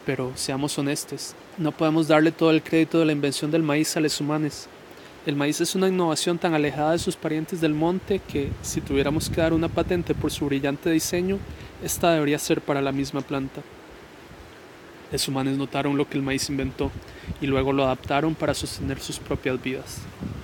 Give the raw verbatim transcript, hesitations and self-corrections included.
Pero seamos honestos, no podemos darle todo el crédito de la invención del maíz a los humanos. El maíz es una innovación tan alejada de sus parientes del monte que, si tuviéramos que dar una patente por su brillante diseño, esta debería ser para la misma planta. Los humanos notaron lo que el maíz inventó y luego lo adaptaron para sostener sus propias vidas.